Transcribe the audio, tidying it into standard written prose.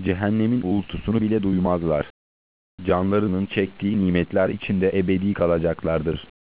cehennemin uğultusunu bile duymazlar. Canlarının çektiği nimetler içinde ebedi kalacaklardır.